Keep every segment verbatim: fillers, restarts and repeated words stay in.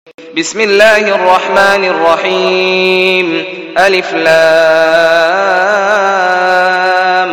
بسم الله الرحمن الرحيم ألف لام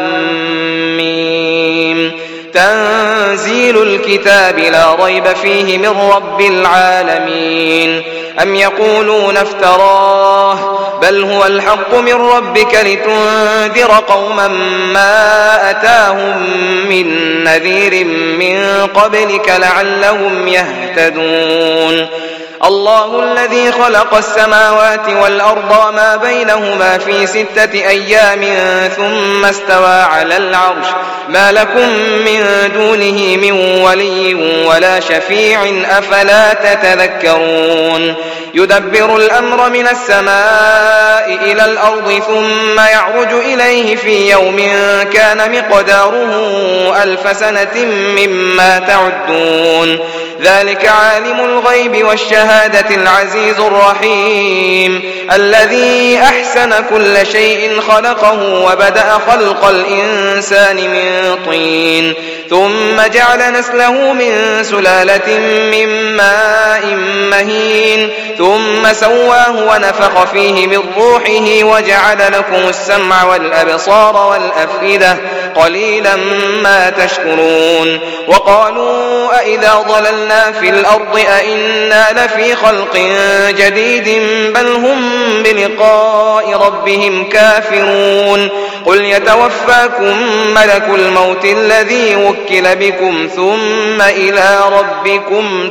ميم تنزيل الكتاب لا ريب فيه من رب العالمين أم يقولون افتراه بل هو الحق من ربك لتنذر قوما ما أتاهم من نذير من قبلك لعلهم يهتدون الله الذي خلق السماوات والأرض وما بينهما في ستة أيام ثم استوى على العرش ما لكم من دونه من ولي ولا شفيع أفلا تتذكرون يدبر الأمر من السماء إلى الأرض ثم يعرج إليه في يوم كان مقداره ألف سنة مما تعدون ذلك عالم الغيب والشهادة العزيز الرحيم الذي أحسن كل شيء خلقه وبدأ خلق الإنسان من طين ثم جعل نسله من سلالة من ماء مهين ثم سواه ونفخ فيه من روحه وجعل لكم السمع والأبصار والأفئدة قليلا ما تشكرون وقالوا أئذا ضللنا في الأرض أئنا لفي خلق جديد بل هم بلقاء ربهم كافرون قل يتوفاكم ملك الموت الذي وكل بكم ثم إلى ربكم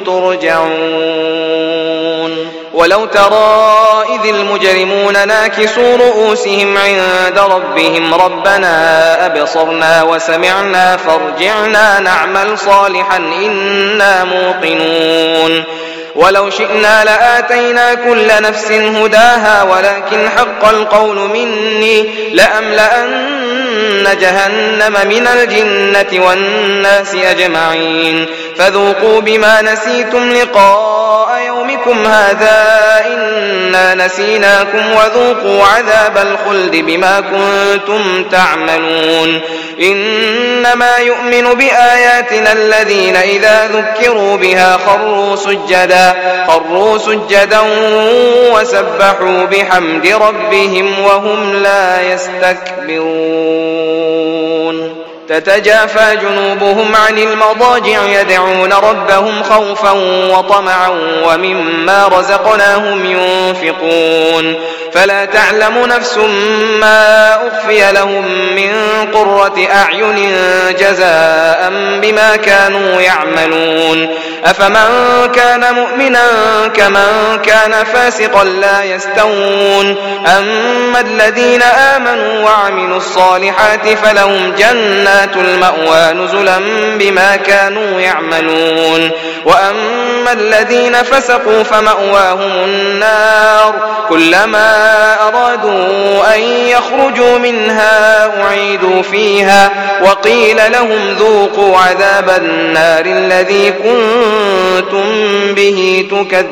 ترجعون ولو ترى إذ المجرمون ناكسوا رؤوسهم عند ربهم ربنا أبصرنا وسمعنا فارجعنا نعمل صالحا إنا موقنون ولو شئنا لآتينا كل نفس هداها ولكن حق القول مني لأملأن جهنم من الجنة والناس أجمعين فذوقوا بما نسيتم لقاء يومكم هذا إنا نسيناكم وذوقوا عذاب الخلد بما كنتم تعملون إنما يؤمن بآياتنا الذين إذا ذكروا بها خروا سجدا خروا سجدا وسبحوا بحمد ربهم وهم لا يستكبرون تتجافى جنوبهم عن المضاجع يدعون ربهم خوفا وطمعا ومما رزقناهم ينفقون فلا تعلم نفس ما أخفي لهم من قرة أعين جزاء بما كانوا يعملون أفمن كان مؤمنا كمن كان فاسقا لا يستوون أما الذين آمنوا وعملوا الصالحات فلهم جنات المأوى نزلا بما كانوا يعملون وأما الذين فسقوا فمأواهم النار كلما أرادوا أن يخرجوا منها أعيدوا فيها وقيل لهم ذوقوا عذاب النار الذي كنتم به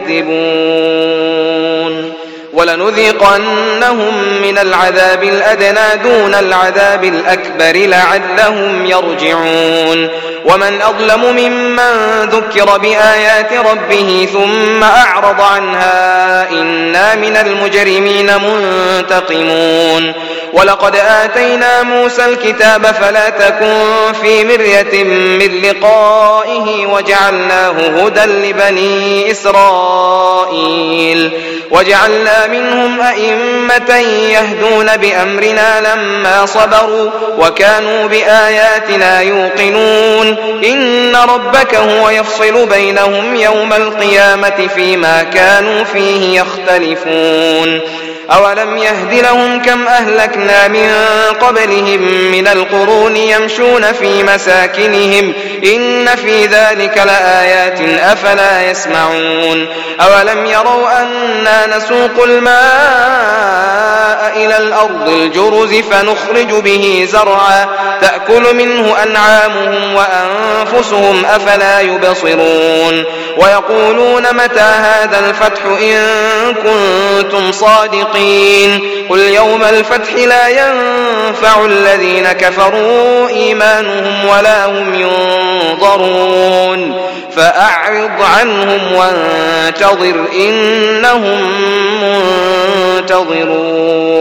تكذبون ولنذيقنهم من العذاب الأدنى دون العذاب الأكبر لعلهم يرجعون ومن أظلم ممن ذكر بآيات ربه ثم أعرض عنها إنا من المجرمين منتقمون ولقد آتينا موسى الكتاب فلا تكن في مرية من لقائه وجعلناه هدى لبني إسرائيل وجعلنا منهم أئمة يهدون بأمرنا لما صبروا وكانوا بآياتنا يوقنون إن ربك هو يفصل بينهم يوم القيامة فيما كانوا فيه يختلفون أولم يهد لهم كم أهلكنا من قبلهم من القرون يمشون في مساكنهم إن في ذلك لآيات أفلا يسمعون أولم يروا أنا نسوق الماء إلى الأرض الجرز فنخرج به زرعا تأكل منه أنعامهم وأنفسهم أفلا يبصرون ويقولون متى هذا الفتح إن كنتم صادقين قل يوم الفتح لا ينفع الذين كفروا إيمانهم ولا هم ينظرون فأعرض عنهم وانتظر إنهم منتظرون.